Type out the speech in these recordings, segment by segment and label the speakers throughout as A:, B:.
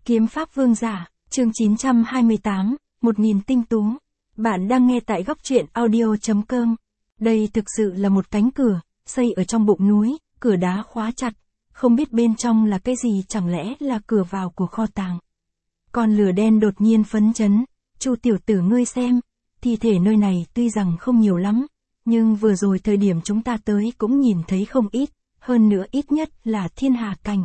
A: Kiếm Pháp Vương Giả, chương 928, 1000 tinh tú. Bạn đang nghe tại góc truyện audio.com. Đây thực sự là một cánh cửa, xây ở trong bụng núi, cửa đá khóa chặt. Không biết bên trong là cái gì, chẳng lẽ là cửa vào của kho tàng. Con lửa đen đột nhiên phấn chấn. Chu tiểu tử ngươi xem, thi thể nơi này tuy rằng không nhiều lắm, nhưng vừa rồi thời điểm chúng ta tới cũng nhìn thấy không ít, hơn nữa ít nhất là thiên hà cảnh.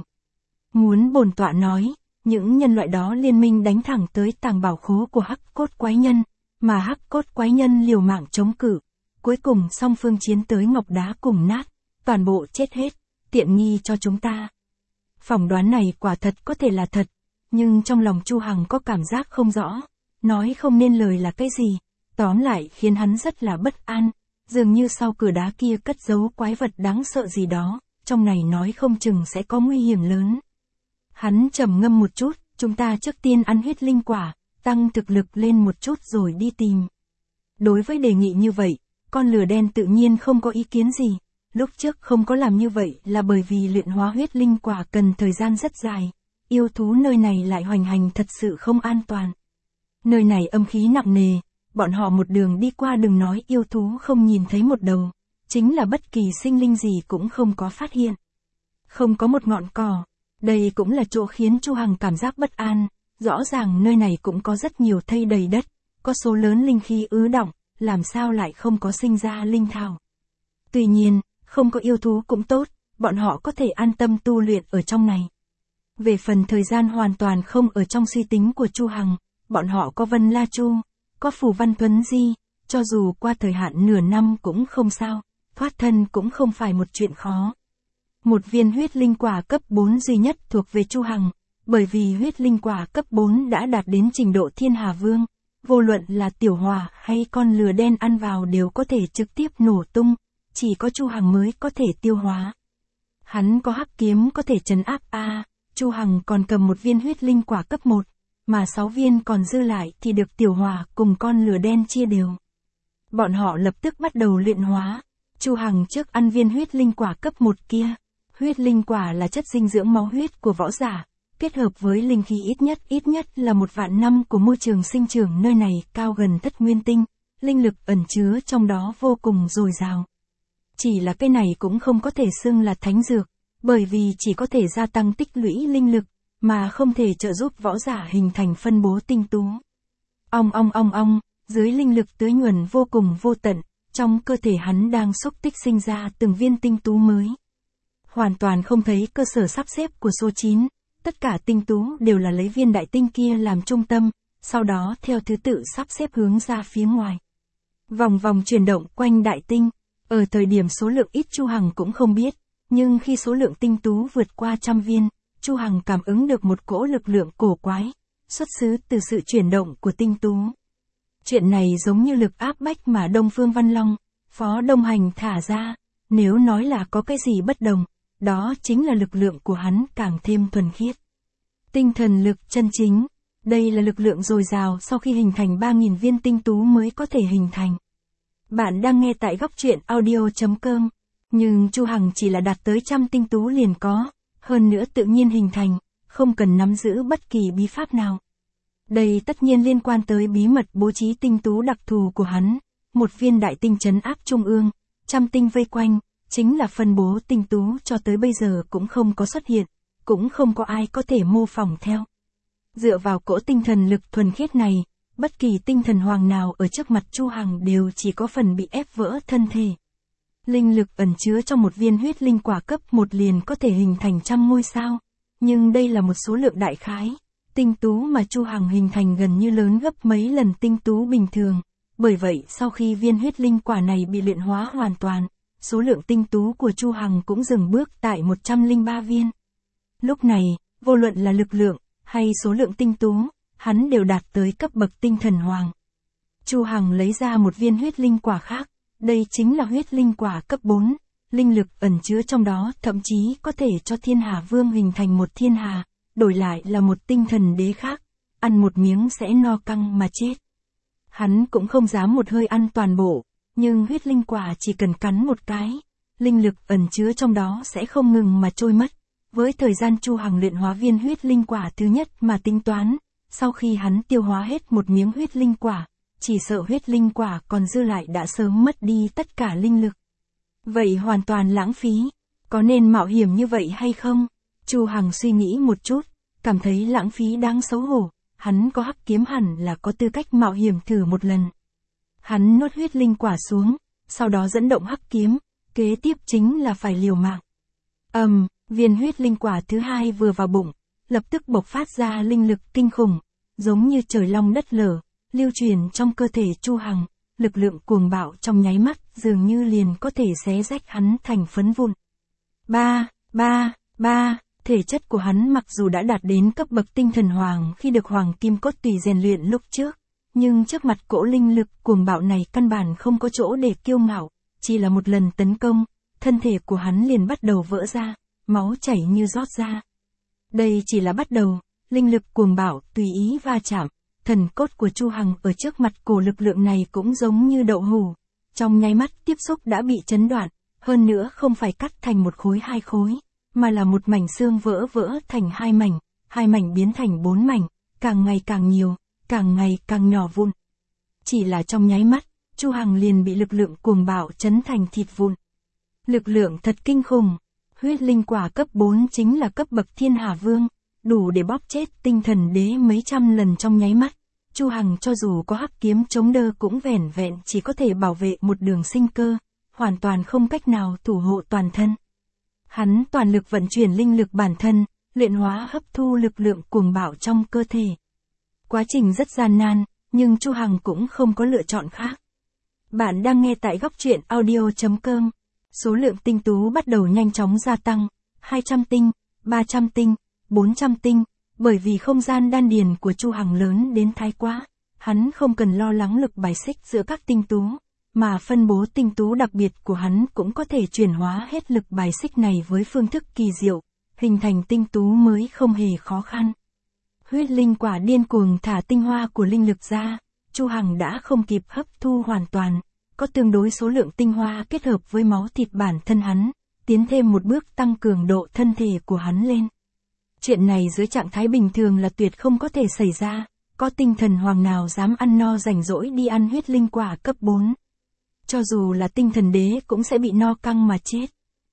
A: Muốn bổn tọa nói, những nhân loại đó liên minh đánh thẳng tới tàng bảo khố của Hắc Cốt Quái Nhân, mà Hắc Cốt Quái Nhân liều mạng chống cự. Cuối cùng song phương chiến tới ngọc đá cùng nát, toàn bộ chết hết, tiện nghi cho chúng ta. Phỏng đoán này quả thật có thể là thật, nhưng trong lòng Chu Hằng có cảm giác không rõ, nói không nên lời là cái gì, tóm lại khiến hắn rất là bất an, dường như sau cửa đá kia cất giấu quái vật đáng sợ gì đó, trong này nói không chừng sẽ có nguy hiểm lớn. Hắn trầm ngâm một chút, chúng ta trước tiên ăn huyết linh quả, tăng thực lực lên một chút rồi đi tìm. Đối với đề nghị như vậy, con lửa đen tự nhiên không có ý kiến gì. Lúc trước không có làm như vậy là bởi vì luyện hóa huyết linh quả cần thời gian rất dài. Yêu thú nơi này lại hoành hành thật sự không an toàn. Nơi này âm khí nặng nề, bọn họ một đường đi qua đừng nói yêu thú không nhìn thấy một đầu, chính là bất kỳ sinh linh gì cũng không có phát hiện. Không có một ngọn cỏ. Đây cũng là chỗ khiến Chu Hằng cảm giác bất an, rõ ràng nơi này cũng có rất nhiều thây đầy đất, có số lớn linh khí ứ đọng, làm sao lại không có sinh ra linh thảo. Tuy nhiên, không có yêu thú cũng tốt, bọn họ có thể an tâm tu luyện ở trong này. Về phần thời gian hoàn toàn không ở trong suy tính của Chu Hằng, bọn họ có Vân La Chu, có Phù Văn Tuấn Di, cho dù qua thời hạn nửa năm cũng không sao, thoát thân cũng không phải một chuyện khó. Một viên huyết linh quả cấp 4 duy nhất thuộc về Chu Hằng, bởi vì huyết linh quả cấp 4 đã đạt đến trình độ Thiên Hà Vương, vô luận là tiểu hỏa hay con lửa đen ăn vào đều có thể trực tiếp nổ tung, chỉ có Chu Hằng mới có thể tiêu hóa. Hắn có hắc kiếm có thể trấn áp Chu Hằng còn cầm một viên huyết linh quả cấp 1, mà 6 viên còn dư lại thì được tiểu hỏa cùng con lửa đen chia đều. Bọn họ lập tức bắt đầu luyện hóa. Chu Hằng trước ăn viên huyết linh quả cấp 1 kia. Huyết linh quả là chất dinh dưỡng máu huyết của võ giả, kết hợp với linh khí ít nhất là 1 vạn năm của môi trường sinh trưởng nơi này cao gần thất nguyên tinh, linh lực ẩn chứa trong đó vô cùng dồi dào. Chỉ là cái này cũng không có thể xưng là thánh dược, bởi vì chỉ có thể gia tăng tích lũy linh lực, mà không thể trợ giúp võ giả hình thành phân bố tinh tú. Ong, dưới linh lực tưới nhuần vô cùng vô tận, trong cơ thể hắn đang xúc tích sinh ra từng viên tinh tú mới. Hoàn toàn không thấy cơ sở sắp xếp của số 9, tất cả tinh tú đều là lấy viên đại tinh kia làm trung tâm, sau đó theo thứ tự sắp xếp hướng ra phía ngoài. Vòng vòng chuyển động quanh đại tinh, ở thời điểm số lượng ít Chu Hằng cũng không biết, nhưng khi số lượng tinh tú vượt qua 100 viên, Chu Hằng cảm ứng được một cỗ lực lượng cổ quái, xuất xứ từ sự chuyển động của tinh tú. Chuyện này giống như lực áp bách mà Đông Phương Văn Long, Phó Đông Hành thả ra, nếu nói là có cái gì bất đồng, đó chính là lực lượng của hắn càng thêm thuần khiết. Tinh thần lực chân chính, đây là lực lượng dồi dào sau khi hình thành 3000 viên tinh tú mới có thể hình thành. Bạn đang nghe tại góc truyện audio.com, nhưng Chu Hằng chỉ là đạt tới 100 tinh tú liền có, hơn nữa tự nhiên hình thành, không cần nắm giữ bất kỳ bí pháp nào. Đây tất nhiên liên quan tới bí mật bố trí tinh tú đặc thù của hắn, một viên đại tinh trấn áp trung ương, 100 tinh vây quanh, chính là phân bố tinh tú cho tới bây giờ cũng không có xuất hiện, cũng không có ai có thể mô phỏng theo. Dựa vào cỗ tinh thần lực thuần khiết này, bất kỳ tinh thần hoàng nào ở trước mặt Chu Hằng đều chỉ có phần bị ép vỡ thân thể. Linh lực ẩn chứa trong một viên huyết linh quả cấp 1 liền có thể hình thành 100 ngôi sao, nhưng đây là một số lượng đại khái. Tinh tú mà Chu Hằng hình thành gần như lớn gấp mấy lần tinh tú bình thường, bởi vậy sau khi viên huyết linh quả này bị luyện hóa hoàn toàn, số lượng tinh tú của Chu Hằng cũng dừng bước tại 103 viên. Lúc này, vô luận là lực lượng, hay số lượng tinh tú, hắn đều đạt tới cấp bậc tinh thần hoàng. Chu Hằng lấy ra một viên huyết linh quả khác, đây chính là huyết linh quả cấp 4, linh lực ẩn chứa trong đó thậm chí có thể cho Thiên Hà Vương hình thành một thiên hà, đổi lại là một tinh thần đế khác, ăn một miếng sẽ no căng mà chết. Hắn cũng không dám một hơi ăn toàn bộ, nhưng huyết linh quả chỉ cần cắn một cái, linh lực ẩn chứa trong đó sẽ không ngừng mà trôi mất, Với thời gian Chu Hằng luyện hóa viên huyết linh quả thứ nhất mà tính toán, sau khi hắn tiêu hóa hết một miếng huyết linh quả, chỉ sợ huyết linh quả còn dư lại đã sớm mất đi tất cả linh lực. Vậy hoàn toàn lãng phí, có nên mạo hiểm như vậy hay không? Chu Hằng suy nghĩ một chút, cảm thấy lãng phí đáng xấu hổ, hắn có hắc kiếm hẳn là có tư cách mạo hiểm thử một lần. Hắn nuốt huyết linh quả xuống, sau đó dẫn động hắc kiếm, kế tiếp chính là phải liều mạng. Viên huyết linh quả thứ hai vừa vào bụng, lập tức bộc phát ra linh lực kinh khủng, giống như trời long đất lở, lưu truyền trong cơ thể Chu Hằng, lực lượng cuồng bạo trong nháy mắt dường như liền có thể xé rách hắn thành phấn vụn. Thể chất của hắn mặc dù đã đạt đến cấp bậc tinh thần hoàng khi được hoàng kim cốt tùy rèn luyện lúc trước, nhưng trước mặt cỗ linh lực cuồng bạo này căn bản không có chỗ để kiêu ngạo, chỉ là một lần tấn công, thân thể của hắn liền bắt đầu vỡ ra, máu chảy như rót ra. Đây chỉ là bắt đầu, linh lực cuồng bạo tùy ý va chạm, thần cốt của Chu Hằng ở trước mặt cổ lực lượng này cũng giống như đậu hũ, trong nháy mắt tiếp xúc đã bị chấn đoạn, hơn nữa không phải cắt thành một khối hai khối, mà là một mảnh xương vỡ thành hai mảnh biến thành 4 mảnh, càng ngày càng nhiều, càng ngày càng nhỏ vụn. Chỉ là trong nháy mắt, Chu Hằng liền bị lực lượng cuồng bạo chấn thành thịt vụn. Lực lượng thật kinh khủng, huyết linh quả cấp 4 chính là cấp bậc thiên hà vương, đủ để bóp chết tinh thần đế mấy trăm lần trong nháy mắt. Chu Hằng cho dù có hắc kiếm chống đỡ cũng vẻn vẹn chỉ có thể bảo vệ một đường sinh cơ, hoàn toàn không cách nào thủ hộ toàn thân. Hắn toàn lực vận chuyển linh lực bản thân, luyện hóa hấp thu lực lượng cuồng bạo trong cơ thể. Quá trình rất gian nan, nhưng Chu Hằng cũng không có lựa chọn khác. Bạn đang nghe tại góc truyện audio.com. Số lượng tinh tú bắt đầu nhanh chóng gia tăng, 200 tinh, 300 tinh, 400 tinh, bởi vì không gian đan điền của Chu Hằng lớn đến thái quá, hắn không cần lo lắng lực bài xích giữa các tinh tú, mà phân bố tinh tú đặc biệt của hắn cũng có thể chuyển hóa hết lực bài xích này với phương thức kỳ diệu, hình thành tinh tú mới không hề khó khăn. Huyết linh quả điên cuồng thả tinh hoa của linh lực ra, Chu Hằng đã không kịp hấp thu hoàn toàn, có tương đối số lượng tinh hoa kết hợp với máu thịt bản thân hắn, tiến thêm một bước tăng cường độ thân thể của hắn lên. Chuyện này dưới trạng thái bình thường là tuyệt không có thể xảy ra, có tinh thần hoàng nào dám ăn no rảnh rỗi đi ăn huyết linh quả cấp 4. Cho dù là tinh thần đế cũng sẽ bị no căng mà chết.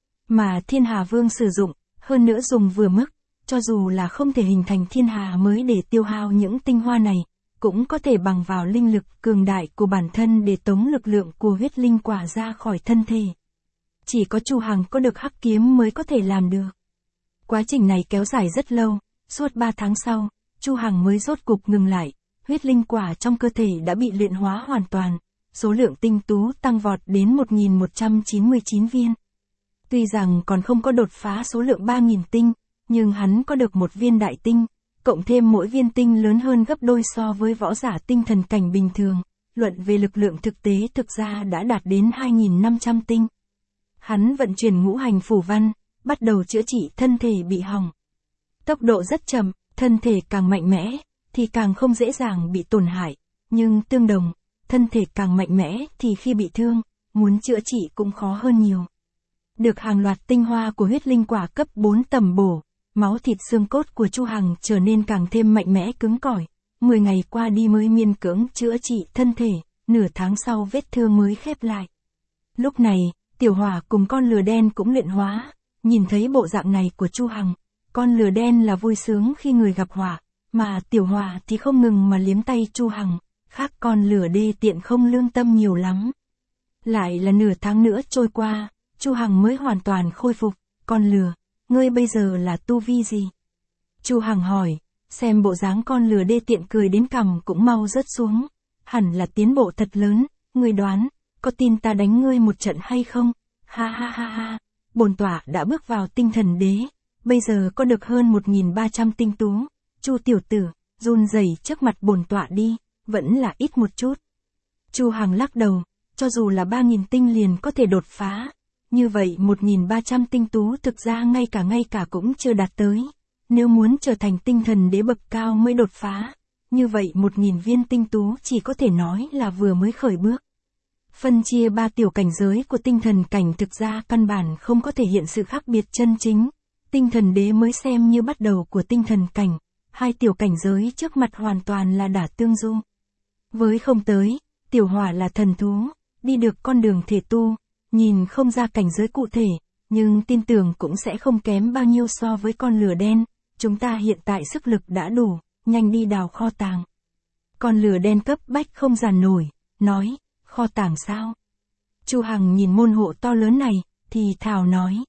A: Mà thiên hà vương sử dụng, hơn nữa dùng vừa mức, cho dù là không thể hình thành thiên hà mới để tiêu hao những tinh hoa này, cũng có thể bằng vào linh lực cường đại của bản thân để tống lực lượng của huyết linh quả ra khỏi thân thể. Chỉ có Chu Hằng có được hắc kiếm mới có thể làm được. Quá trình này kéo dài rất lâu, suốt 3 tháng sau, Chu Hằng mới rốt cục ngừng lại, huyết linh quả trong cơ thể đã bị luyện hóa hoàn toàn, số lượng tinh tú tăng vọt đến 1199 viên. Tuy rằng còn không có đột phá số lượng 3000 tinh, nhưng hắn có được một viên đại tinh, cộng thêm mỗi viên tinh lớn hơn gấp đôi so với võ giả tinh thần cảnh bình thường, luận về lực lượng thực tế thực ra đã đạt đến 2500 tinh. Hắn vận chuyển ngũ hành phủ văn, bắt đầu chữa trị thân thể bị hỏng. Tốc độ rất chậm, thân thể càng mạnh mẽ, thì càng không dễ dàng bị tổn hại, nhưng tương đồng, thân thể càng mạnh mẽ thì khi bị thương, muốn chữa trị cũng khó hơn nhiều. Được hàng loạt tinh hoa của huyết linh quả cấp 4 tầm bổ, máu thịt xương cốt của Chu Hằng trở nên càng thêm mạnh mẽ cứng cỏi, 10 ngày qua đi mới miễn cưỡng chữa trị thân thể, nửa tháng sau vết thương mới khép lại. Lúc này, tiểu hỏa cùng con lừa đen cũng luyện hóa, nhìn thấy bộ dạng này của Chu Hằng, con lừa đen là vui sướng khi người gặp hỏa, mà tiểu hỏa thì không ngừng mà liếm tay Chu Hằng, khác con lừa đê tiện không lương tâm nhiều lắm. Lại là nửa tháng nữa trôi qua, Chu Hằng mới hoàn toàn khôi phục, con lừa, ngươi bây giờ là tu vi gì? Chu Hằng hỏi, xem bộ dáng con lừa đê tiện cười đến cằm cũng mau rớt xuống, hẳn là tiến bộ thật lớn, ngươi đoán, có tin ta đánh ngươi một trận hay không? Ha ha ha ha, bổn tọa đã bước vào tinh thần đế, bây giờ có được hơn 1300 tinh tú, Chu tiểu tử, run rẩy trước mặt bổn tọa đi, vẫn là ít một chút. Chu Hằng lắc đầu, cho dù là 3000 tinh liền có thể đột phá, như vậy 1300 tinh tú thực ra ngay cả cũng chưa đạt tới. Nếu muốn trở thành tinh thần đế bậc cao mới đột phá, như vậy 1000 viên tinh tú chỉ có thể nói là vừa mới khởi bước. Phân chia 3 tiểu cảnh giới của tinh thần cảnh thực ra căn bản không có thể hiện sự khác biệt chân chính, tinh thần đế mới xem như bắt đầu của tinh thần cảnh, hai tiểu cảnh giới trước mặt hoàn toàn là đả tương du. Với không tới, tiểu hỏa là thần thú, đi được con đường thể tu, nhìn không ra cảnh giới cụ thể, nhưng tin tưởng cũng sẽ không kém bao nhiêu so với con lửa đen, chúng ta hiện tại sức lực đã đủ, nhanh đi đào kho tàng. Con lửa đen cấp bách không giàn nổi, nói, kho tàng sao? Chu Hằng nhìn môn hộ to lớn này, thì thào nói.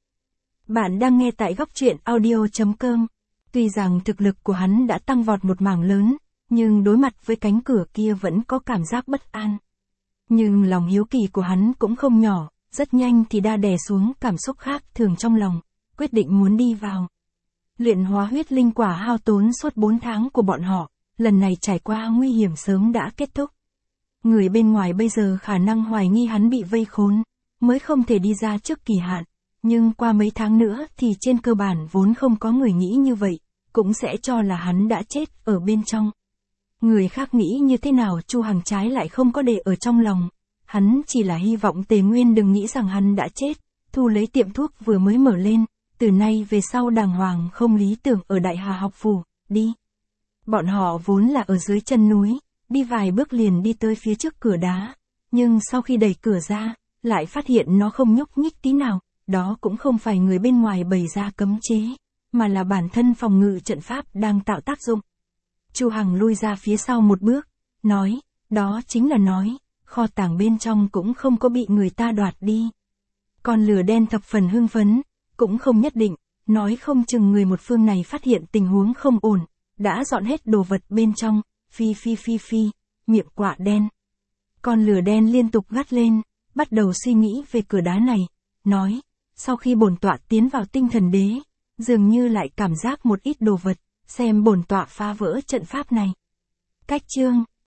A: Bạn đang nghe tại góc truyện audio.com. Tuy rằng thực lực của hắn đã tăng vọt một mảng lớn, nhưng đối mặt với cánh cửa kia vẫn có cảm giác bất an. Nhưng lòng hiếu kỳ của hắn cũng không nhỏ, rất nhanh thì đã đè xuống cảm xúc khác thường trong lòng, quyết định muốn đi vào. Luyện hóa huyết linh quả hao tốn suốt 4 tháng của bọn họ, lần này trải qua nguy hiểm sớm đã kết thúc. Người bên ngoài bây giờ khả năng hoài nghi hắn bị vây khốn, mới không thể đi ra trước kỳ hạn, nhưng qua mấy tháng nữa thì trên cơ bản vốn không có người nghĩ như vậy, cũng sẽ cho là hắn đã chết ở bên trong. Người khác nghĩ như thế nào Chu Hằng trái lại không có để ở trong lòng, hắn chỉ là hy vọng Tề Nguyên đừng nghĩ rằng hắn đã chết, thu lấy tiệm thuốc vừa mới mở lên, từ nay về sau đàng hoàng không lý tưởng ở Đại Hà học phủ, đi. Bọn họ vốn là ở dưới chân núi, đi vài bước liền đi tới phía trước cửa đá, nhưng sau khi đẩy cửa ra, lại phát hiện nó không nhúc nhích tí nào, đó cũng không phải người bên ngoài bày ra cấm chế, mà là bản thân phòng ngự trận pháp đang tạo tác dụng. Chu Hằng lui ra phía sau một bước, nói, đó chính là nói, kho tàng bên trong cũng không có bị người ta đoạt đi. Con lửa đen thập phần hưng phấn, cũng không nhất định, nói không chừng người một phương này phát hiện tình huống không ổn, đã dọn hết đồ vật bên trong, phi phi phi phi, miệng quạ đen. Con lửa đen liên tục gắt lên, bắt đầu suy nghĩ về cửa đá này, nói, sau khi bổn tọa tiến vào tinh thần đế, dường như lại cảm giác một ít đồ vật, xem bổn tọa phá vỡ trận pháp này. Cách chương